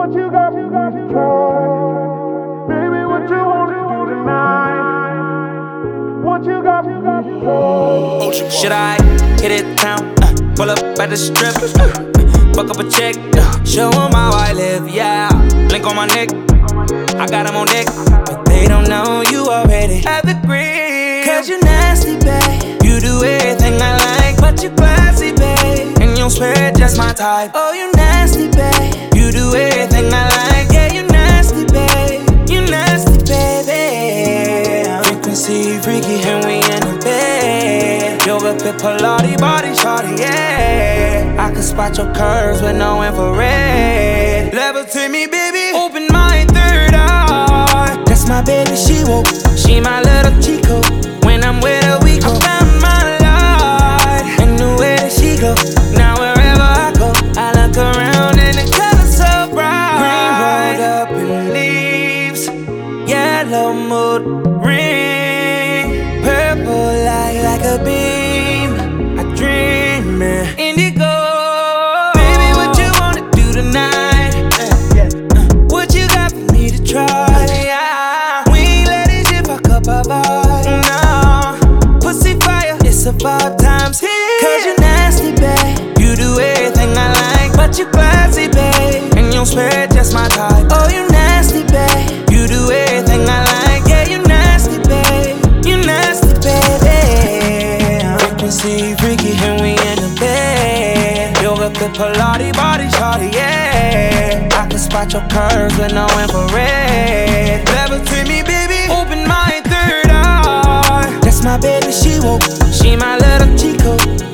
What you got for me to try? Baby, what you wanna do tonight? What you got for me to try? Should I hit it town? Pull up at the strip, buck up a check, show 'em how I live, yeah. Blink on my neck, I got 'em on deck, but they don't know you already have the green. Cause you nasty, babe. You do everything I like, but you classy, babe. And you swear it's just my type. Oh, you nasty, babe. You do everything I like, yeah, you nasty, babe. You nasty, baby. Frequency freaky and we in the bed. Yoga fit Pilates body shawty, yeah. I can spot your curves with no infrared. Levitate me, baby. Open my third eye. That's my baby, she woke. She my little Chico. When I'm with her, we go. I found my light and the way that she go. Now wherever I go, I look around and the color's so bright. Green rolled up in leaves, yellow mood ring, purple light like a beam. I dream it. Indigo. Baby, what you wanna do tonight? What you got for me to try? Yeah. We ain't let this shit fuck up our vibe. No. Pussy fire, it's about times here. Cause you nasty, babe. You do everything I like, but you classy, babe. And you swear it's just my type. Oh, you nasty, babe. You do everything I like, yeah, you nasty, babe. You nasty, baby. Frequency freaky and we in the bed. Yoga fit Pilates body shawty, yeah. I can spot your curves with no infrared. Levitate me, baby. Open my third eye. That's my baby, she woke. She my little Chico.